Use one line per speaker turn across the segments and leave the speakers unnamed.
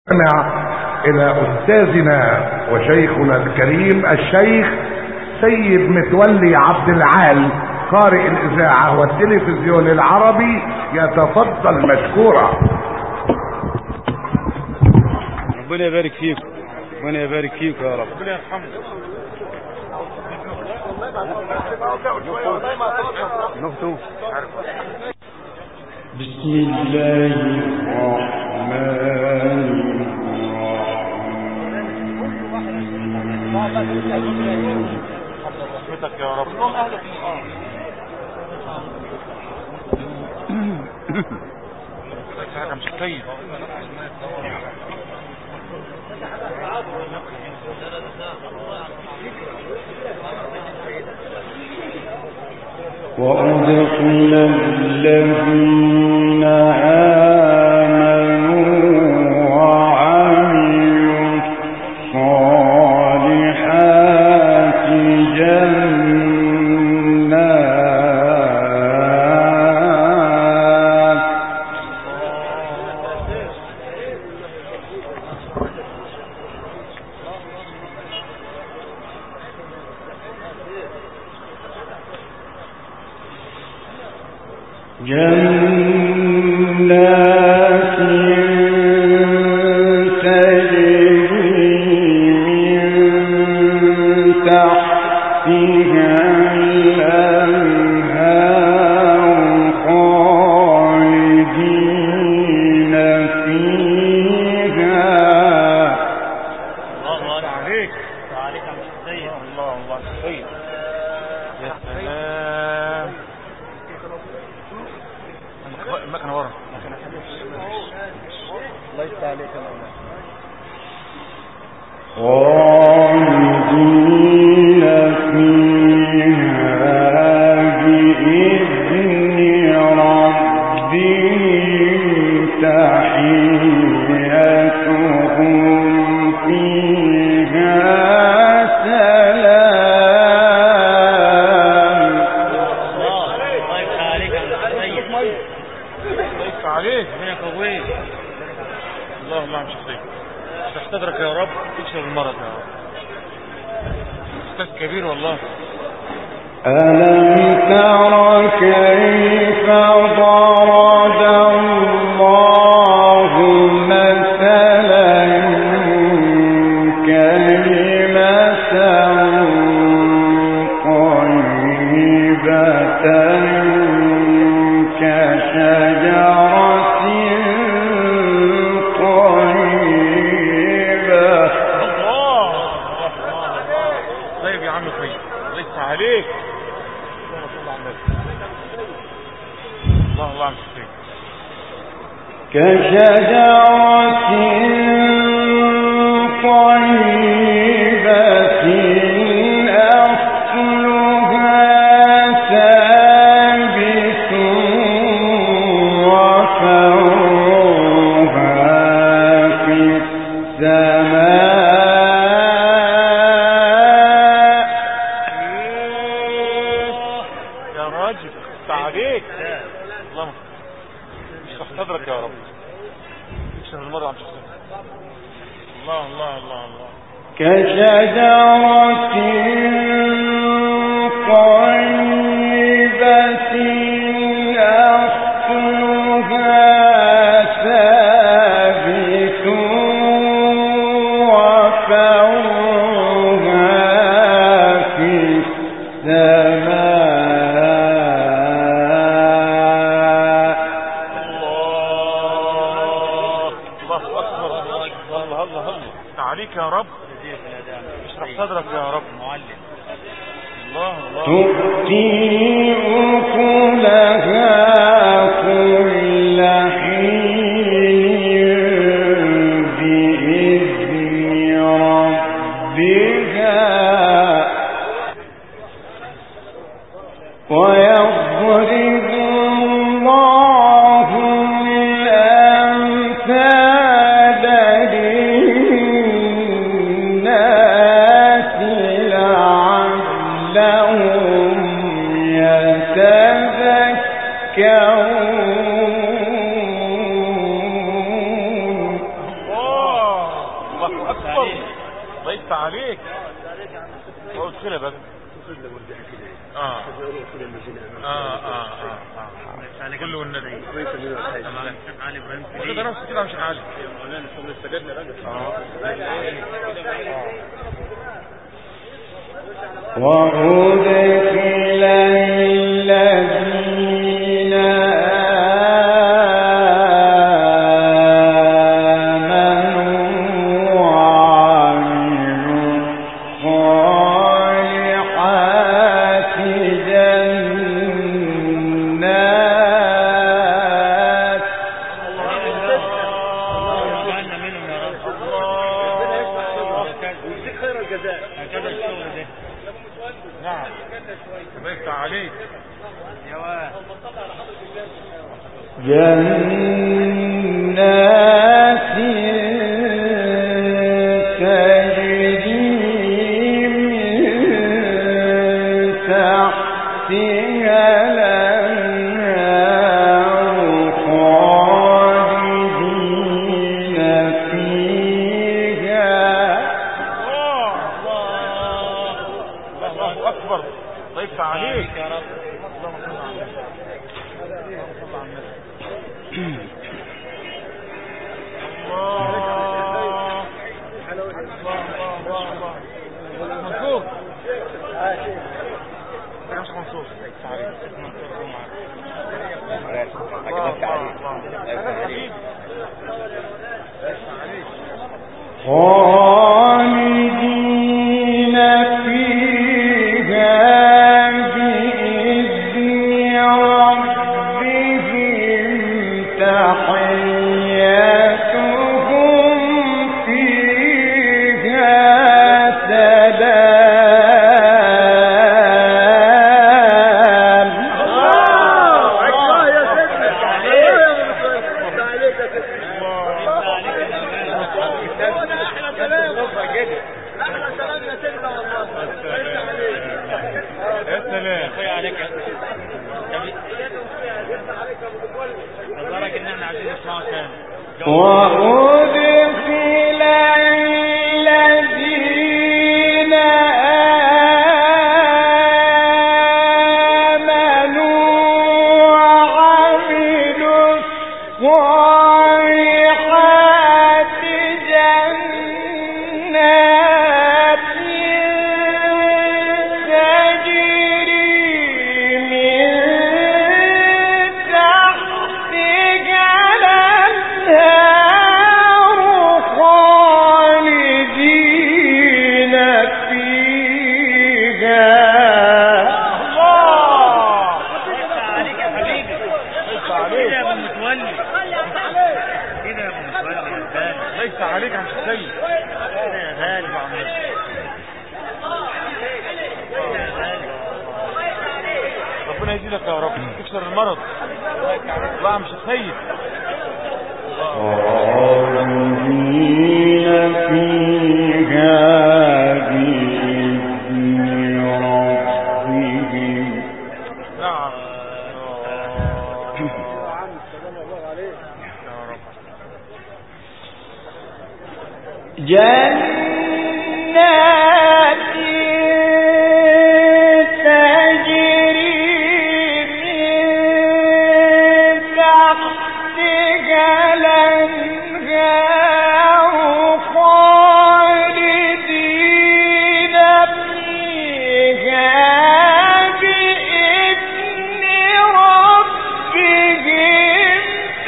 الى استاذنا وشيخنا الكريم الشيخ سيد متولي عبد العال قارئ الاذاعه والتلفزيون العربي، يتفضل مشكورا.
ربنا يبارك فيك، ربنا يبارك فيك يا رب،
ربنا يرحمك.
بسم الله الرحمن الرحيم.
رحمتك يا رب. حاجة مش طيب.
وأدخل الذين آمنوا وعملوا الصالحات جنات تجري من تحتها الأنهار خالدين فيها.
الله عليك، عليك يا سيد. الله سيد. يا سلام. المكنة ورا. الله يفتح عليك يا مولانا.
خالدين فيها بإذن ربهم تحيتهم فيها سلام.
الله يفتح عليك يا سيد. الله يفتح عليك. ربنا يقويك. اللهم امشي فيك. تستدرك يا رب، تكسر المرض يا رب. استاذ كبير والله.
ألم تر كيف ضرب الله مثلا كلمة طيبة كشجرة
طيب يا عم طيب. الله يفتح عليك. الله امشي فيك.
كشجرة طيبة أصلها ثابت وفرعها في السماء.
يا راجل افتح عليك. اللهم اشرح صدرك يا رب. اكسر المرض عم تشتغل. الله الله الله الله.
كشجرة طيبة أصلها ثابت وفرعها في السماء.
الله اكبر. الله الله الله. عليك يا رب. اشرح صدرك يا رب. معلم. الله الله.
تؤتي أكلها كل حين بإذن ربها ويضرب الله الأمثال للناس لعلهم يتذكرون.
الله اكبر. الله يفتح عليك. قلت كده بس. كله والنبي. كده نفس كده مش عالي.
وأدخل الذين آمنوا وعملوا الصالحات جنات.
اجعلنا منهم يا رب. ويجزيك خير الجزاء. هكذا الشغل ده.
نعم. الله يفتح عليك.
يا واد.
جنات تجري من تحتها الأنهار خالدين فيها.
الله اكبر. الله يفتح عليك
يا رب.
منصور. مش منصور.
خالدين فيها بإذن ربهم تحيتهم فيها سلام.
يا
سلام.
عليك يا نظرك ان احنا عايزين نسمعه تاني.
وأدخل الذين آمنوا وعملوا الصالحات جنات تجري من تحتها الأنهار خالدين فيها.
عليك يا حبيبي. كده يا ابو متولي. كده يا ابو متولي يا غالي.
ليس عليك يا سيد.
كده يا غالي.
ربنا يزيدك يا رب. تكسر المرض. الله مش سيد.
خالدين فيها بإذن ربهم.
نعم.
جنات تجري من تحتها الأنهار خالدين فيها بإذن ربهم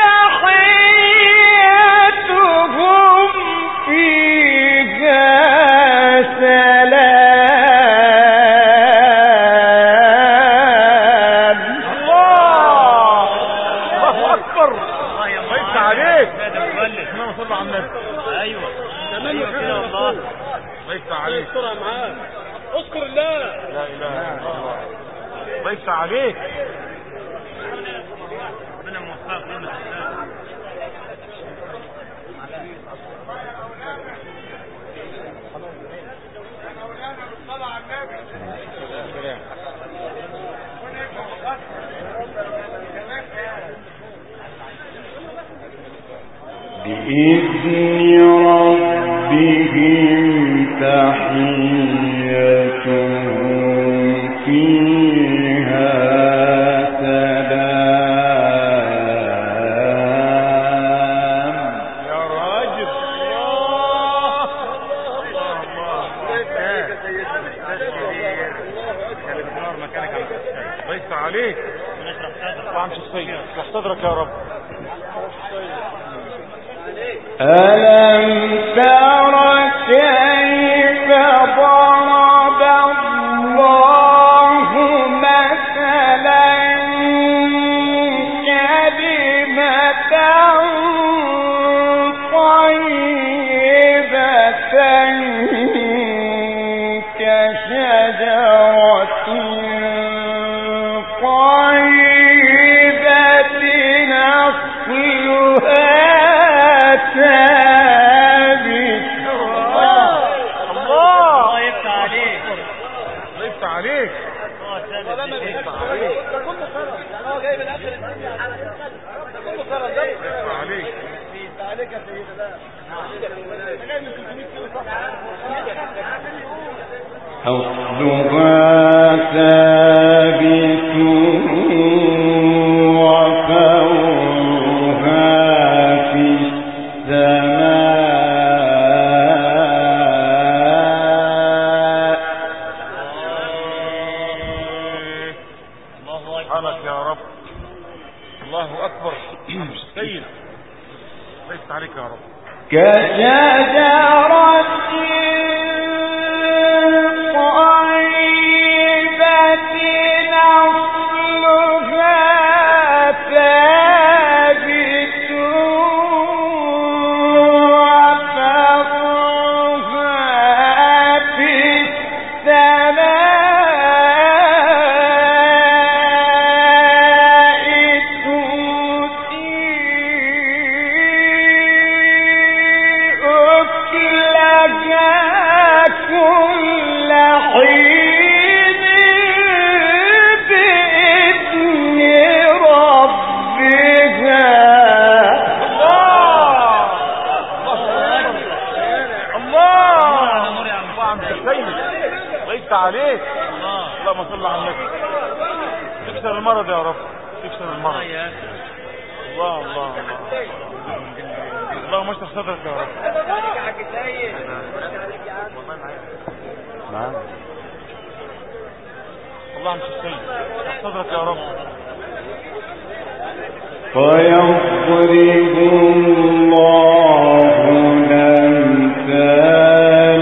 تحيتهم فيها سلام.
الله اكبر.
الله يا
الله يفتح عليك.
ده متولي.
اللهم صل على النبي.
ايوه. ايوه كده والله.
الله يفتح عليك.
بسرعه معاك. اذكر الله.
لا اله الا الله. الله يفتح عليك.
ربنا موفقك يوم الحساب.
بإذن ربهم ربهم تحيتهم فيها سلام.
يا راجل الله يفتح عليك. طعم شخصية اشرح صدرك يا رب.
ألم تر كيف ضرب الله مثلا كلمة طيبة كشجرة طيبة أصلها ثابت.
الله يفتح عليك.
الله يفتح عليك.
أصلها ثابت وفرعها في السماء.
سبحانك يا رب. الله أكبر. مش سيد. الله يفتح عليك يا رب.
كشجرة
عليك. اللهم صل على النبي. تكسر المرض يا رب. تكسر المرض. الله الله الله. اللهم اشرح صدرك يا رب. نعم. اللهم اشرح صدرك يا رب.
فيضرب الله الأمثال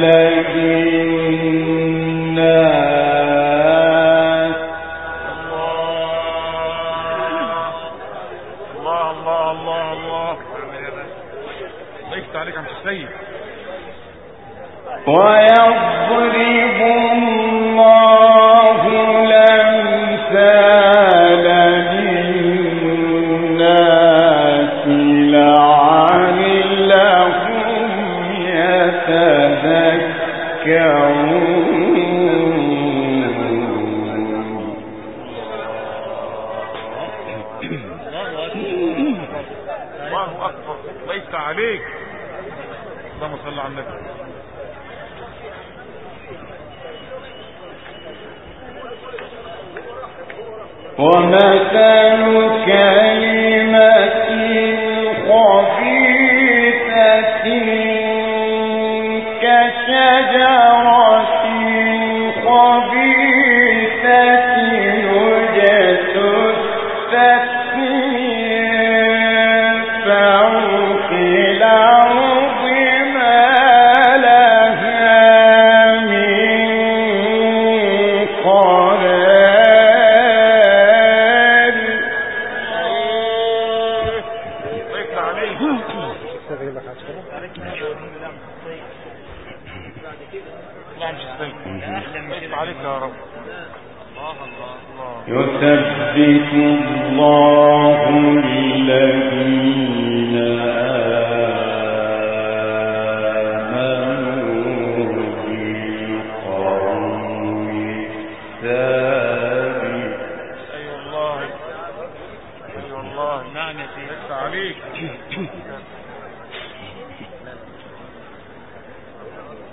للناس.
الله الله الله الله. ضيفت عليك عم السيد.
ويضرب الله الأمثال للناس لعلهم يتذكرون.
الله أكبر. ضيفت عليك. اللهم صل على النبي.
ومثل كلمة خبيثة كشجرة خبيثة اجتثت من فوق الأرض ما لها من قرار.
عليك يا رب.
يثبت الله الذين آمنوا بالقول الثابت.
أي والله أي والله. نعم يا سيدي. عليك.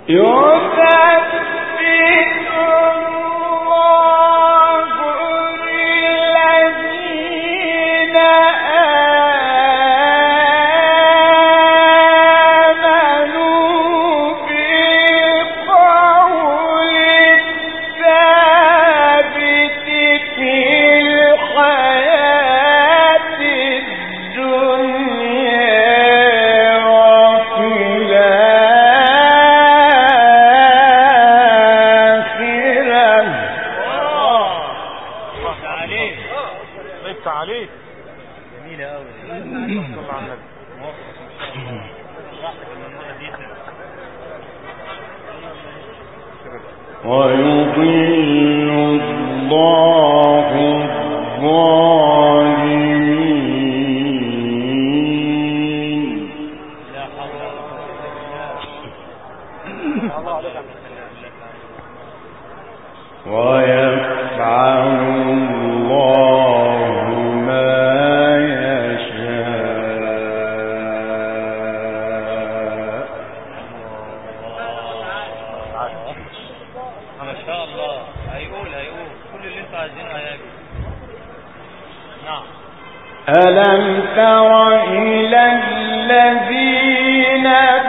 ألم تر إلى الذين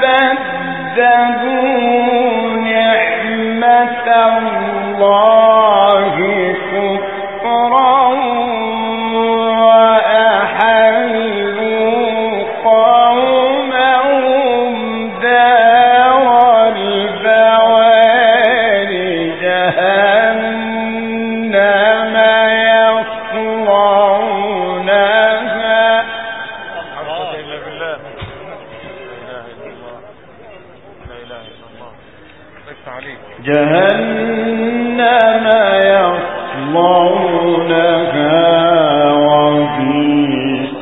بدلوا نعمة الله كفرا وأحلوا قومهم دار البوار جهنم جهنم يصلونها وبئس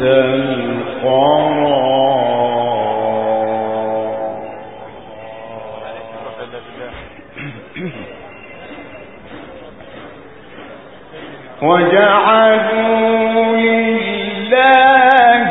القرار وجعلوا لله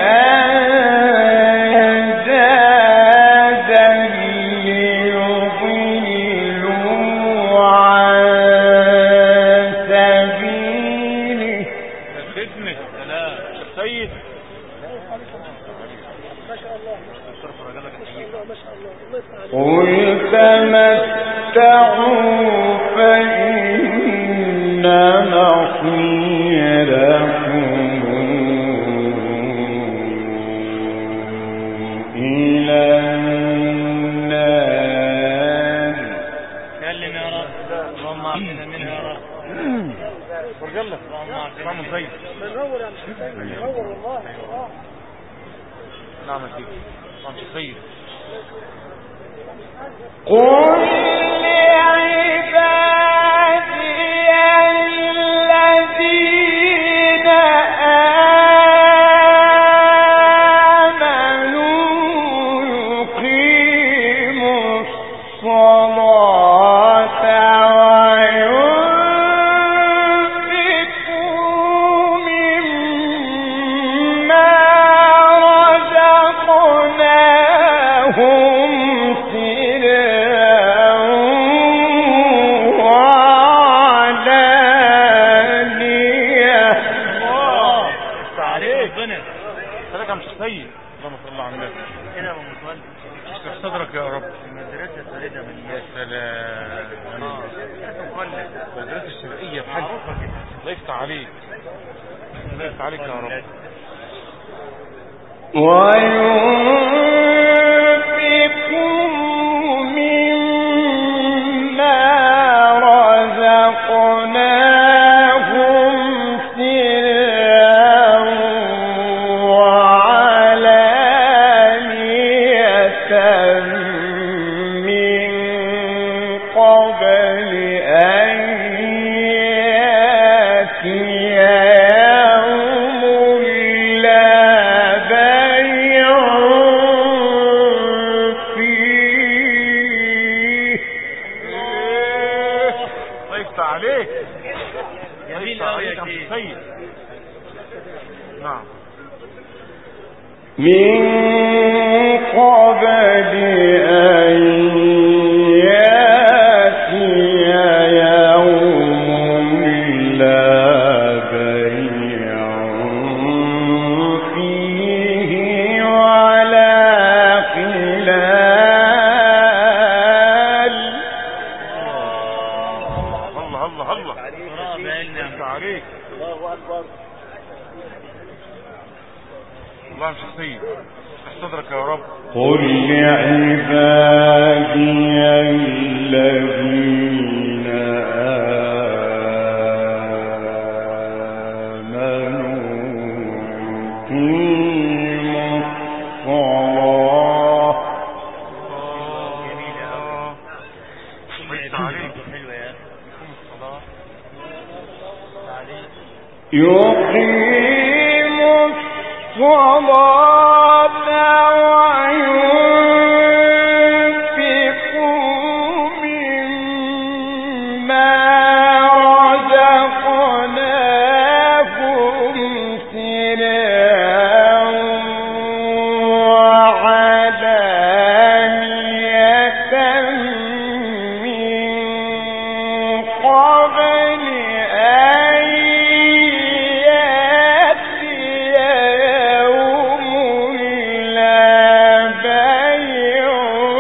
قل تمتعوا فإن مصيركم إلى النار.
كلم يا رب اللهم اعطنا منها يا رب.
ورجلة اللهم اعطنا من زيد منور يا مش منور والله. نعم يا سيدي مش سيد.
قل لعبادي الذين آمنوا يقيموا الصلاة وينفقوا مما رزقناهم
صدرك يا رب.
المدرسة فريدة من
يا سلام. المدرسة الشرقية بحل الله يفتح عليك الله يفتح عليك يا رب.
وينفقوا مما رزقناهم سرا وعلانية من قبل أن يأتي يوم لا بيع فيه.
الله يفتح عليك.
جميل قوي يا
سيد. نعم.
من قبل أن
الله مش سيد صدرك يا رب.
قل لعبادي الذين آمنوا يقيموا الصلاة.
جميلة أوي. حلوة يا أخي.
يقيموا الصلاة وينفقوا مما رزقناهم سرا وعلانية من قبل أن يأتي يوم لا بيع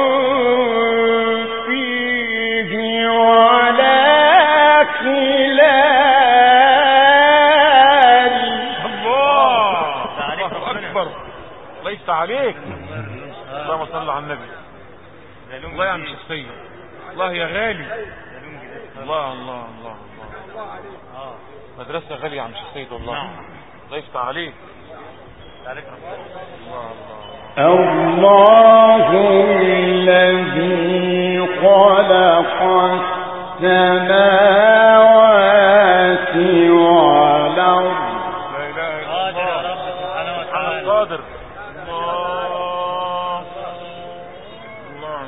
فيه ولا خلال.
الله أكبر. الله يفتح عليك. اللهم صل على النبي. الله يا عم شخصية. الله يا غالي. الله الله الله الله. مدرسة غالية يا عم شخصية والله. الله يفتح عليك.
الله الذي خلق السماوات والأرض.
لا إله إلا
قادر يا
الله.
رب سبحانه وتعالى.
قادر. الله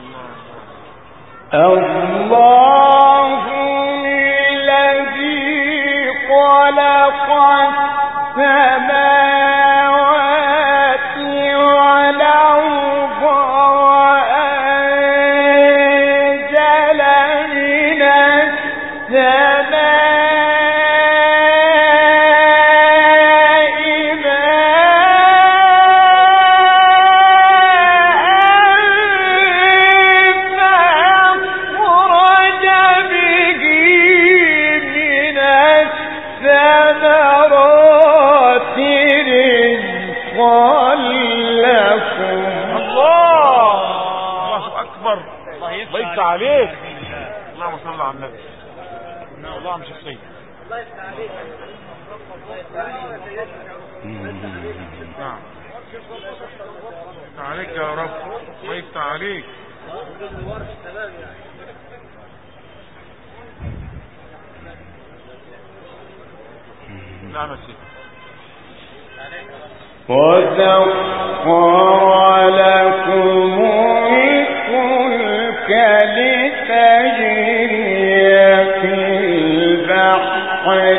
الله الذي خلق السماوات والأرض وأنزل من السماء فأخرج به من الثمرات رزقا لكم.
الله أكبر.
الله
الله يفتح عليك. اللهم صل على النبي. الله مش شخصية. نعم. يفتح عليك يا رب. الله يفتح عليك. نعم يا سيدي.
وسخر لكم الفلك لتجري في البحر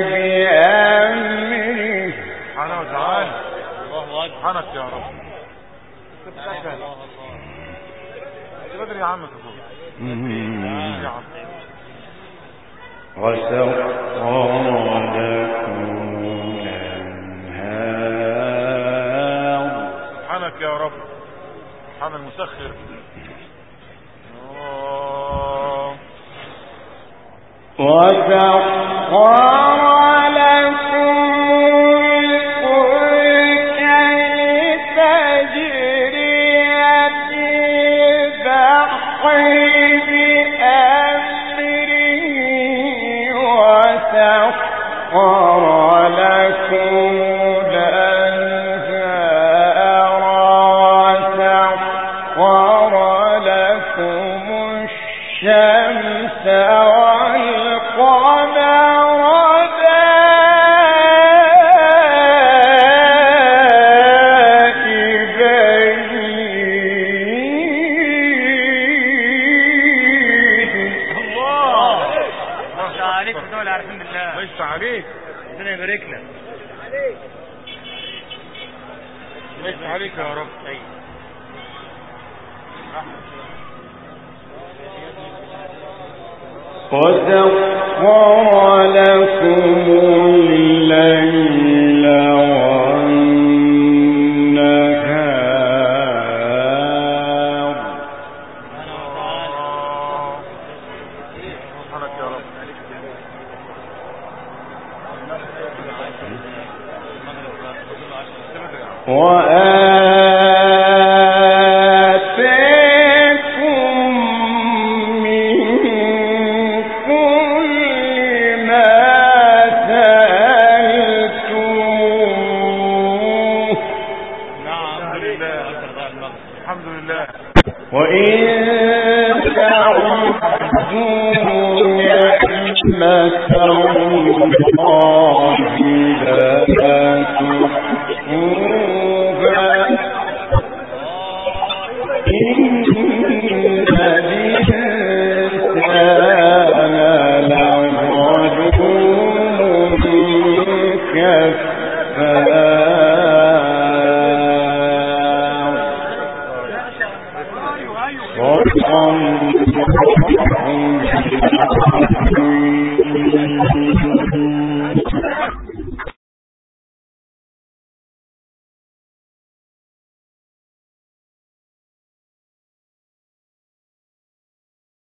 بأمره.
سبحانه وتعالى.
الله أكبر.
سبحانك يا رب. بدري يا عم تقول. يا عم.
وسخر لكم الأنهار.
سبحانك يا رب. سبحان المسخر.
وسخر لكم الفلك لتجري في البحر بأمره وسخر لكم الأنهار وسخر لكم الشمس والقمر دائبين.
الله.
ما شاء عليك ودول عارفين بالله.
الله يفتح عليك.
ربنا يبارك لك.
الله يفتح عليك يا رب.
وسخر لكم الليل والنهار.
سبحانك يا رب.
وأنزل صدق الله